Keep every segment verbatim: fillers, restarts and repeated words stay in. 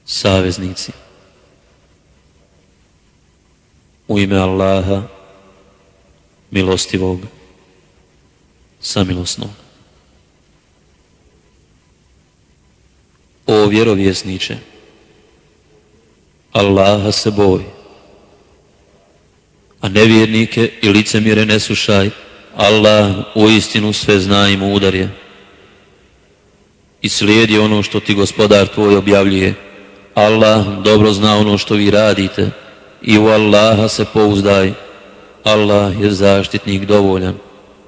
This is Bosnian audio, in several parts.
saveznici. U ime Allaha, milostivog, samilosnog. O vjerovjesniče, Allaha se boj, a nevjernike i licemjere ne slušaj. Allah uistinu sve zna i mudar je. I slijedi ono što ti gospodar tvoj objavljuje. Allah dobro zna ono što vi radite i u Allaha se pouzdaj. Allah je zaštitnik dovoljan.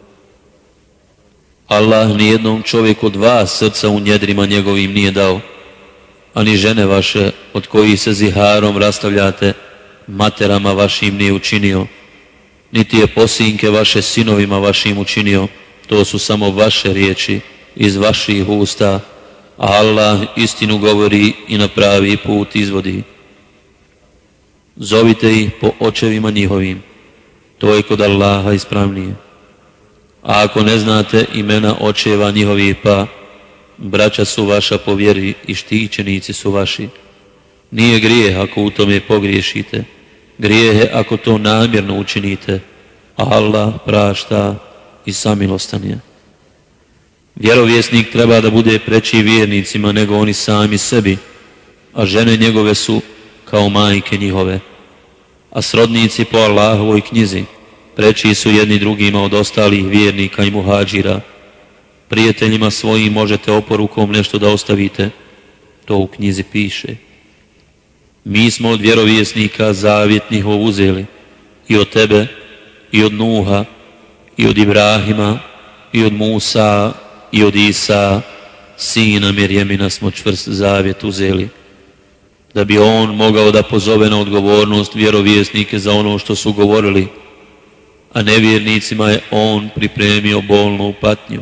Allah nijednom čovjeku od vas srca u njedrima njegovim nije dao, ani žene vaše od kojih se ziharom rastavljate materama vašim nije učinio, niti je posinke vaše sinovima vašim učinio. To su samo vaše riječi iz vaših usta, a Allah istinu govori i na pravi put izvodi. Zovite ih po očevima njihovim, to je kod Allaha ispravnije. A ako ne znate imena očeva njihovih, pa braća su vaša po vjeri i štićenici su vaši. Nije grijeh ako u tome pogriješite, grijeh je ako to namjerno učinite, a Allah prašta i samilostan je. Vjerovjesnik treba da bude preći vjernicima nego oni sami sebi, a žene njegove su kao majke njihove. A srodnici po Allahovoj knjizi preći su jedni drugima od ostalih vjernika i muhađira. Prijateljima svojim možete oporukom nešto da ostavite, to u knjizi piše. Mi smo od vjerovjesnika zavjet njihov uzeli, i od tebe, i od Nuha, i od Ibrahima, i od Musa, i od Isa, sina Mirjemina smo čvrst zavjet uzeli, da bi on mogao da pozove na odgovornost vjerovjesnike za ono što su govorili, a nevjernicima je on pripremio bolnu patnju.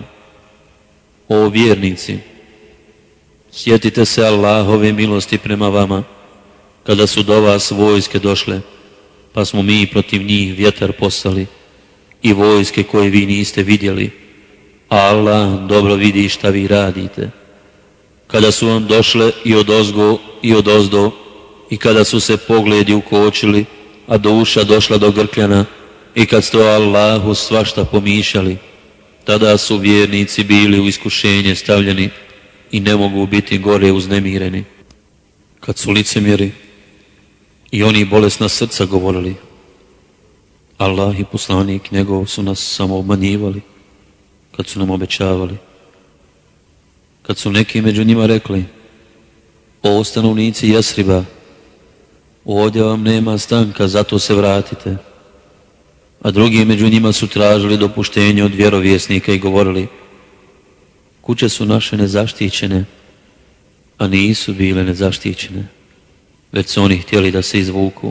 O vjernici, sjetite se Allahove milosti prema vama, kada su do vas vojske došle, pa smo mi protiv njih vjetar poslali i vojske koje vi niste vidjeli, a Allah dobro vidi šta vi radite. Kada su vam došle i odozgo i odozdo, i kada su se pogledi ukočili, a duša došla do grkljana, i kad ste o Allahu svašta pomišljali, tada su vjernici bili u iskušenje stavljeni i ne mogu biti gore uznemireni. Kad su licemjeri i oni bolesna srca govorili, Allah i poslanik njegov su nas samo obmanjivali kad su nam obećavali. Kad su neki među njima rekli, o stanovnici Jasriba, ovdje vam nema stanka, zato se vratite. A drugi među njima su tražili dopuštenje od vjerovjesnika i govorili, kuće su naše nezaštićene, a nisu bile nezaštićene, već su oni htjeli da se izvuku.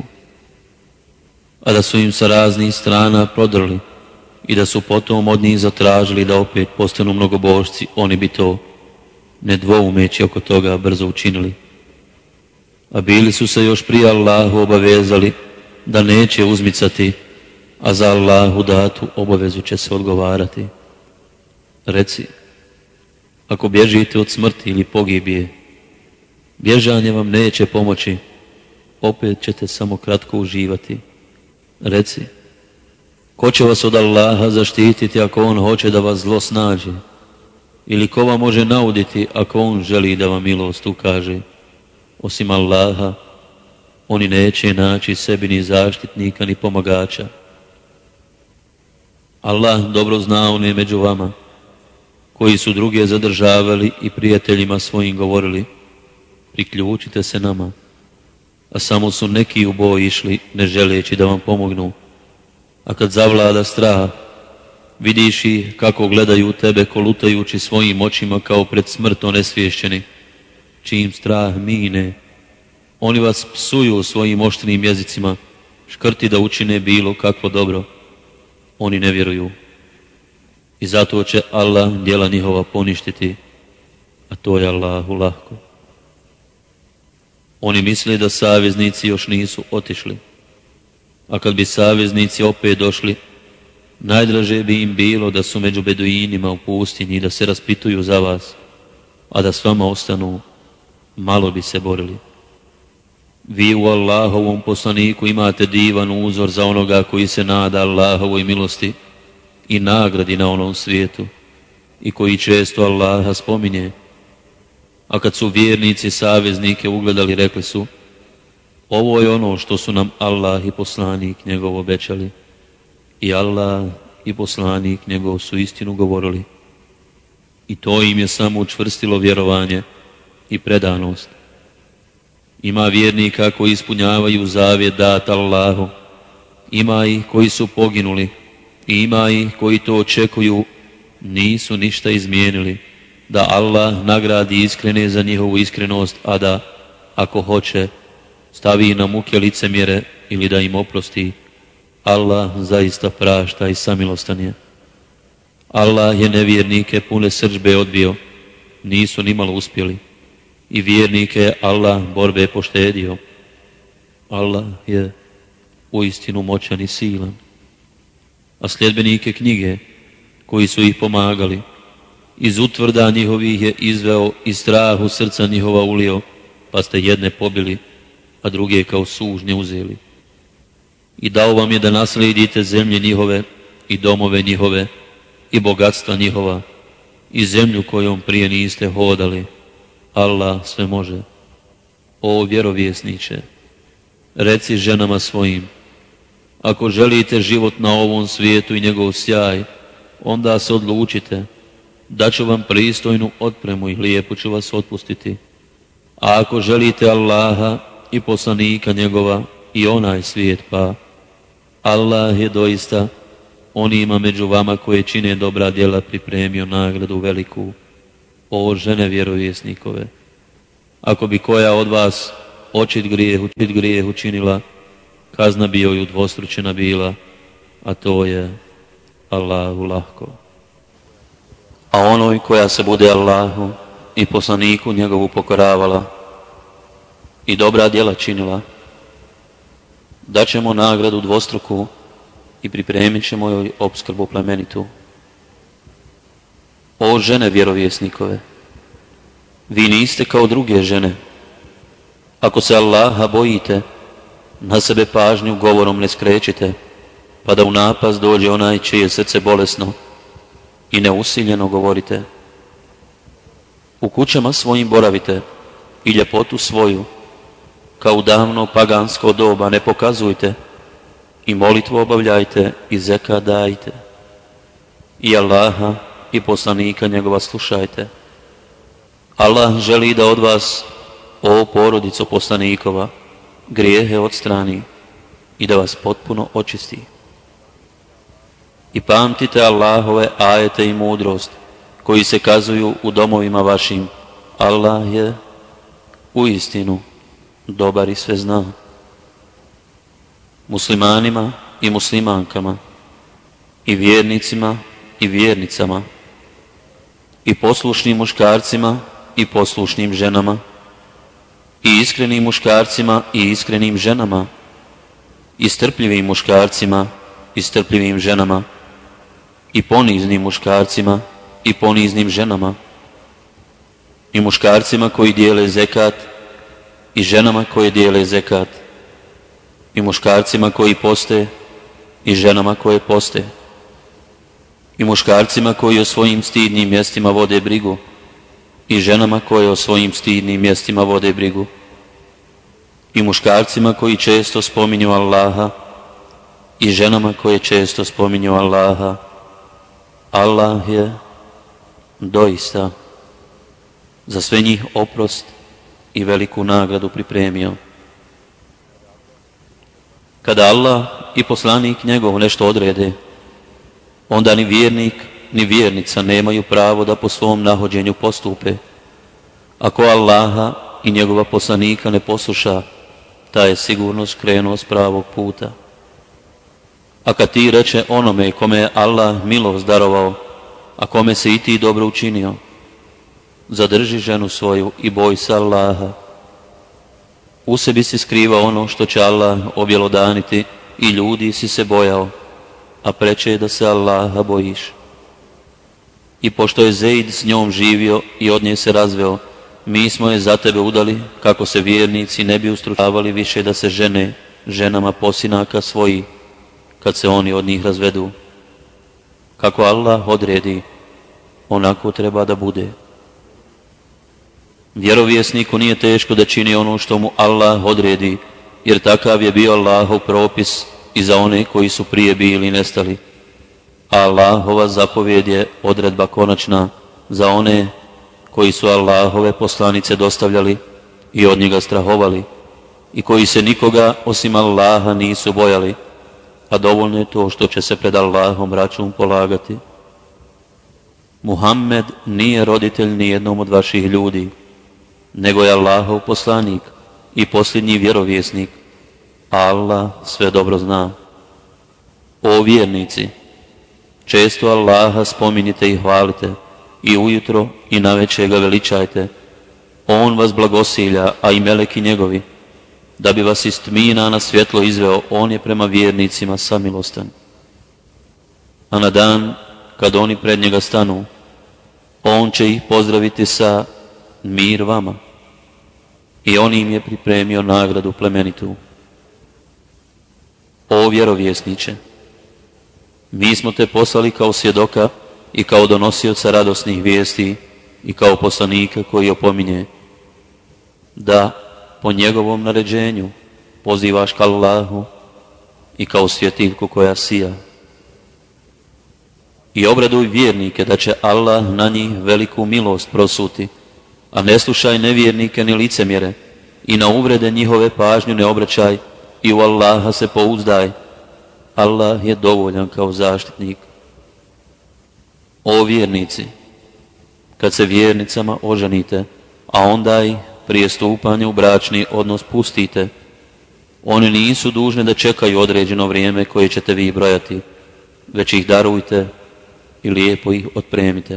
A da su im sa raznih strana prodrli i da su potom od njih zatražili da opet postanu mnogobožci, oni bi to, nedvoumeći oko toga, brzo učinili. A bili su se još prije Allahu obavezali da neće uzmicati, a za Allahu datu obavezu će se odgovarati. Reci, ako bježite od smrti ili pogibije, bježanje vam neće pomoći, opet ćete samo kratko uživati. Reci, ko će vas od Allaha zaštititi ako on hoće da vas zlo snađe? Ili ko vam može nauditi ako on želi da vam milost ukaže? Osim Allaha, oni neće naći sebi ni zaštitnika ni pomagača. Allah dobro zna one među vama koji su druge zadržavali i prijateljima svojim govorili, priključite se nama, a samo su neki u boj išli ne želeći da vam pomognu. A kad zavlada strah, vidiš ih kako gledaju tebe kolutajući svojim očima kao pred smrt onesvješćeni. Čim strah mine, oni vas psuju svojim oštrim jezicima, škrti da učine bilo kakvo dobro. Oni ne vjeruju i zato će Allah djela njihova poništiti, a to je Allahu lahko. Oni misle da saveznici još nisu otišli, a kad bi saveznici opet došli, najdraže bi im bilo da su među beduinima u pustinji i da se raspituju za vas, a da s vama ostanu, malo bi se borili. Vi u Allahovom poslaniku imate divan uzor za onoga koji se nada Allahovoj milosti i nagradi na onom svijetu i koji često Allaha spominje. A kad su vjernici saveznike ugledali, rekli su: ovo je ono što su nam Allah i poslanik njegov obećali. I Allah i poslanik njegov su istinu govorili. I to im je samo učvrstilo vjerovanje i predanost. Ima vjernika koji ispunjavaju zavjet dat Allahu, ima ih koji su poginuli i ima ih koji to očekuju, nisu ništa izmijenili, da Allah nagradi iskrene za njihovu iskrenost, a da, ako hoće, stavi na muke licemjere ili da im oprosti. Allah zaista prašta i samilostan je. Allah je nevjernike pune srdžbe odbio, nisu nimalo uspjeli. I vjernike Allah borbe poštedio. Allah je uistinu moćan i silan. A sljedbenike knjige, koji su ih pomagali, iz utvrda njihovih je izveo i strah u srca njihova ulio, pa ste jedne pobili, a druge kao sužnje uzeli. I dao vam je da naslijedite zemlje njihove i domove njihove i bogatstva njihova i zemlju kojom prije niste hodali. Allah sve može. O vjerovjesniče, reci ženama svojim: ako želite život na ovom svijetu i njegov sjaj, onda se odlučite, da ću vam pristojnu otpremu i lijepo ću vas otpustiti. A ako želite Allaha i poslanika njegova i onaj svijet, pa Allah je doista onima među vama koje čine dobra djela pripremio nagradu veliku. O žene vjerovjesnikove, ako bi koja od vas očit grijeh, učit grijeh učinila, kazna bi joj udvostručena bila, a to je Allahu lahko. A onoj koja se bude Allahu i poslaniku njegovu pokoravala i dobra djela činila, daćemo nagradu dvostruku i pripremit ćemo joj opskrbu plemenitu. O žene vjerovjesnikove, vi niste kao druge žene. Ako se Allaha bojite, na sebe pažnju govorom ne skrećite, pa da u napast dođe onaj čije je srce bolesno, i neusiljeno govorite. U kućama svojim boravite i ljepotu svoju, kao u davno pagansko doba, ne pokazujte, i molitvu obavljajte i zekat dajte. I Allaha i poslanika njegova slušajte. Allah želi da od vas, o porodico poslanikova, grijehe odstrani i da vas potpuno očisti. I pamtite Allahove ajete i mudrost koji se kazuju u domovima vašim. Allah je uistinu dobar i sve zna. Muslimanima i muslimankama, i vjernicima i vjernicama, i poslušnim muškarcima i poslušnim ženama, i iskrenim muškarcima i iskrenim ženama, i strpljivim muškarcima i strpljivim ženama, i poniznim muškarcima i poniznim ženama, i muškarcima koji dijele zekat i ženama koje dijele zekat, i muškarcima koji poste i ženama koje poste, i muškarcima koji o svojim stidnim mjestima vode brigu i ženama koje o svojim stidnim mjestima vode brigu, i muškarcima koji često spominju Allaha i ženama koje često spominju Allaha. Allah je doista za sve njih oprost i veliku nagradu pripremio. Kada Allah i poslanik njegov nešto odrede, onda ni vjernik ni vjernica nemaju pravo da po svom nahođenju postupe. Ako Allaha i njegova poslanika ne posluša, taj je sigurno skrenuo s pravog puta. A kad ti reče onome kome je Allah milost darovao, a kome se i ti dobro učinio, zadrži ženu svoju i boj se Allaha. U sebi si skrivao ono što će Allah objelodaniti i ljudi si se bojao, a preče je da se Allaha bojiš. I pošto je Zeid s njom živio i od nje se razveo, mi smo je za tebe udali kako se vjernici ne bi ustručavali više da se žene ženama posinaka svoji kad se oni od njih razvedu. Kako Allah odredi, onako treba da bude. Vjerovjesniku nije teško da čini ono što mu Allah odredi, jer takav je bio Allahov propis i za one koji su prije bili nestali. A Allahova zapovjed je odredba konačna za one koji su Allahove poslanice dostavljali i od njega strahovali i koji se nikoga osim Allaha nisu bojali, a dovoljno je to što će se pred Allahom račun polagati. Muhammed nije roditelj nijednom od vaših ljudi, nego je Allahov poslanik i posljednji vjerovjesnik, a Allah sve dobro zna. O vjernici, često Allaha spominjite i hvalite, i ujutro i navečer ga veličajte. On vas blagosilja, a i meleki njegovi, da bi vas iz tmina na svjetlo izveo. On je prema vjernicima samilostan. A na dan kad oni pred njega stanu, on će ih pozdraviti sa mir vama, i on im je pripremio nagradu plemenitu. O vjerovjesniče, mi smo te poslali kao svjedoka i kao donosioca radosnih vijesti i kao poslanika koji opominje, da po njegovom naređenju pozivaš ka Allahu i kao svjetiljku koja sija. I obraduj vjernike da će Allah na njih veliku milost prosuti, a ne slušaj nevjernike ni licemjere i na uvrede njihove pažnju ne obraćaj i u Allaha se pouzdaj. Allah je dovoljan kao zaštitnik. O vjernici, kad se vjernicama oženite, a onda i prije stupanja u bračni odnos pustite, oni nisu dužni da čekaju određeno vrijeme koje ćete vi brojati, već ih darujte i lijepo ih otpremite.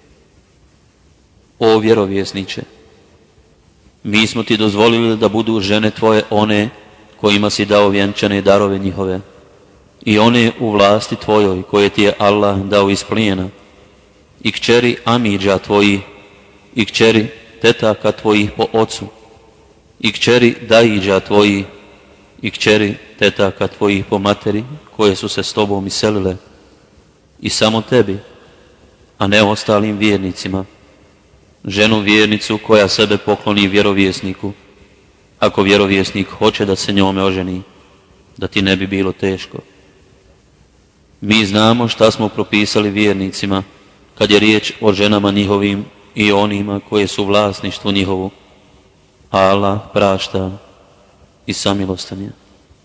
O vjerovjesniče, mi smo ti dozvolili da budu žene tvoje one kojima si dao vjenčane darove njihove, i one u vlasti tvojoj koje ti je Allah dao iz plijena, i kćeri amidža tvoji, i kćeri tetaka tvojih po ocu, i kćeri dajiđa tvoji, i kćeri tetaka tvojih po materi, koje su se s tobom iselile, i samo tebi, a ne ostalim vjernicima, ženu vjernicu koja sebe pokloni vjerovjesniku, ako vjerovjesnik hoće da se njome oženi, da ti ne bi bilo teško. Mi znamo šta smo propisali vjernicima, kad je riječ o ženama njihovim i onima koje su vlasništvo njihovu. Allah prašta i samilostan je.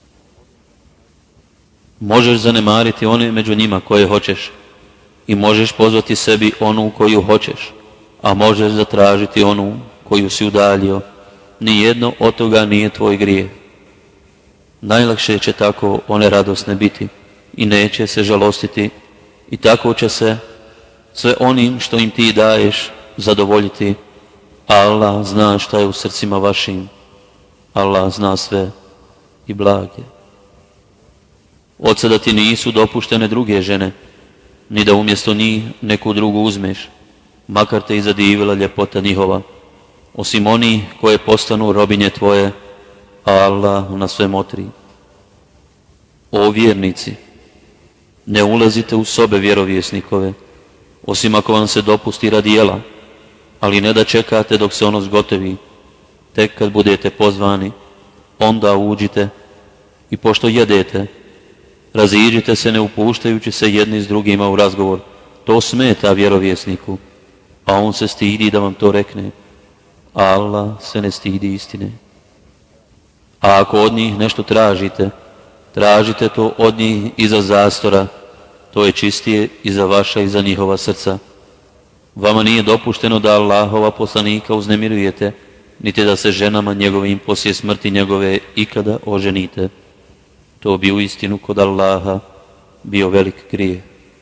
Možeš zanemariti one među njima koje hoćeš i možeš pozvati sebi onu koju hoćeš, a možeš zatražiti onu koju si udaljio. Nijedno od toga nije tvoj grijeh. Najlakše će tako one radosne biti i neće se žalostiti, i tako će se sve onim što im ti daješ zadovoljiti. Allah zna šta je u srcima vašim. Allah zna sve i blag je. Od sada ti nisu dopuštene druge žene, ni da umjesto njih neku drugu uzmeš, makar te i zadivila ljepota njihova, osim onih koje postanu robinje tvoje, a Allah na sve motri. O vjernici, ne ulazite u sobe vjerovjesnikove, osim ako vam se dopusti radi jela, ali ne da čekate dok se ono zgotovi. Tek kad budete pozvani, onda uđite, i pošto jedete, raziđite se ne upuštajući se jedni s drugima u razgovor. To smeta vjerovjesniku, a on se stidi da vam to rekne. Allah se ne stidi istine. A ako od njih nešto tražite, tražite to od njih iza zastora, to je čistije i za vaša i za njihova srca. Vama nije dopušteno da Allahova poslanika uznemirujete, niti da se ženama njegovim poslije smrti njegove ikada oženite. To bi u istinu kod Allaha bio velik grijeh.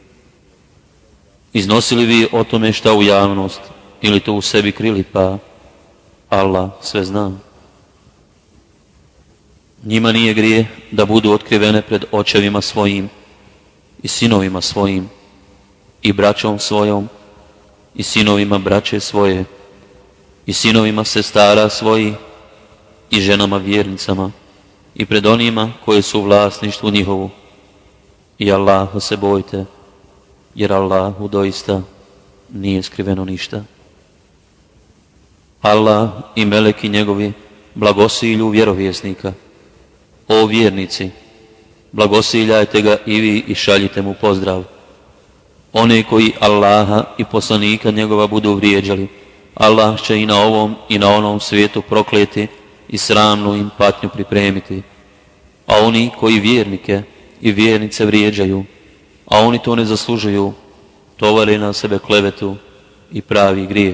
Iznosili vi o tome šta u javnost, ili to u sebi krili, pa Allah sve zna. Njima nije grijeh da budu otkrivene pred očevima svojim i sinovima svojim i braćom svojom i sinovima braće svoje i sinovima sestara svojih i ženama vjernicama i pred onima koje su u vlasništvu njihovu. I Allaha se bojte, jer Allahu doista nije skriveno ništa. Allah i meleki njegovi blagosilju vjerovjesnika. O vjernici, blagosiljajte ga i vi i šaljite mu pozdrav. One koji Allaha i poslanika njegova budu vrijeđali, Allah će i na ovom i na onom svijetu prokleti i sramnu im patnju pripremiti. A oni koji vjernike i vjernice vrijeđaju, a oni to ne zaslužuju, tovare na sebe klevetu i pravi grijeh.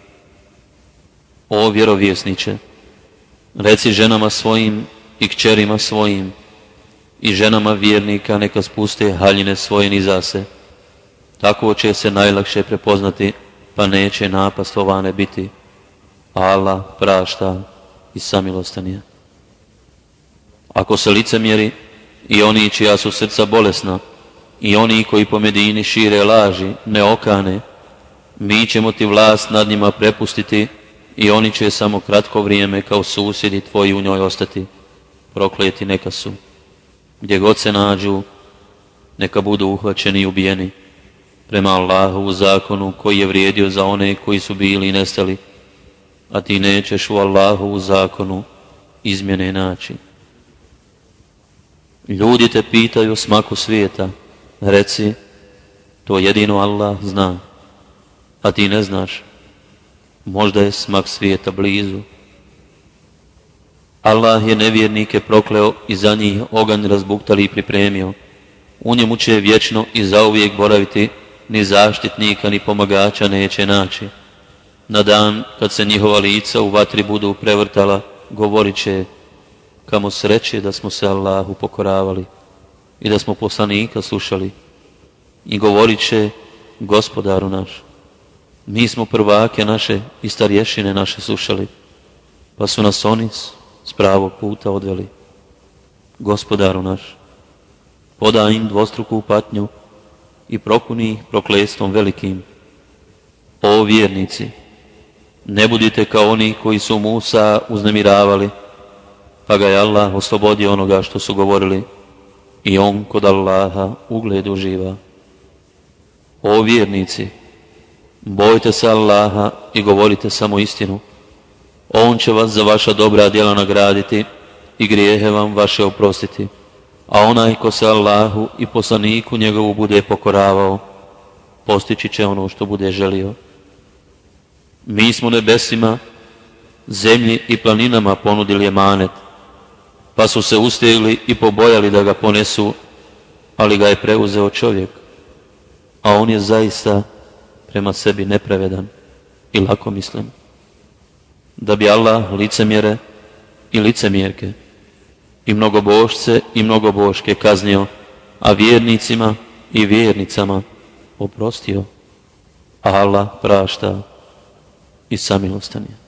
O vjerovjesniče, reci ženama svojim i kćerima svojim i ženama vjernika neka spuste haljine svoje niza se. Tako će se najlakše prepoznati, pa neće napastovane biti. Allah prašta i samilostan je. Ako se licemjeri i oni čija su srca bolesna i oni koji po Medini šire laži ne okane, mi ćemo ti vlast nad njima prepustiti i oni će samo kratko vrijeme kao susjedi tvoji u njoj ostati. Prokleti neka su. Gdje god se nađu, neka budu uhvaćeni i ubijeni. Prema Allahovu zakonu koji je vrijedio za one koji su bili i nestali, a ti nećeš u Allahovu zakonu izmjene naći. Ljudi te pitaju o smaku svijeta, reci, to jedino Allah zna, a ti ne znaš, možda je smak svijeta blizu. Allah je nevjernike prokleo i za njih oganj razbuktali i pripremio. U njemu će vječno i zauvijek boraviti, ni zaštitnika ni pomagača neće naći. Na dan kad se njihova lica u vatri budu prevrtala, govorit će, kamo sreće da smo se Allahu pokoravali i da smo poslanika slušali. I govorit će, Gospodaru naš, mi smo prvake naše i starješine naše slušali, pa su nas oni s pravog puta odveli. Gospodaru naš, podaj im dvostruku patnju i prokuni ih prokletstvom velikim. O vjernici, ne budite kao oni koji su Musa uznemiravali, pa ga je Allah oslobodio onoga što su govorili i on kod Allaha ugled uživa. O vjernici, bojte se Allaha i govorite samo istinu. On će vas za vaša dobra djela nagraditi i grijehe vam vaše oprostiti. A onaj ko se Allahu i poslaniku njegovu bude pokoravao, postići će ono što bude želio. Mi smo nebesima, zemlji i planinama ponudili emanet, pa su se ustegli i pobojali da ga ponesu, ali ga je preuzeo čovjek, a on je zaista prema sebi nepravedan i lakomislen. Da bi Allah licemjere i licemjerke i mnogobošce i mnogoboške kaznio, a vjernicima i vjernicama oprostio. Allah prašta i samilostan je.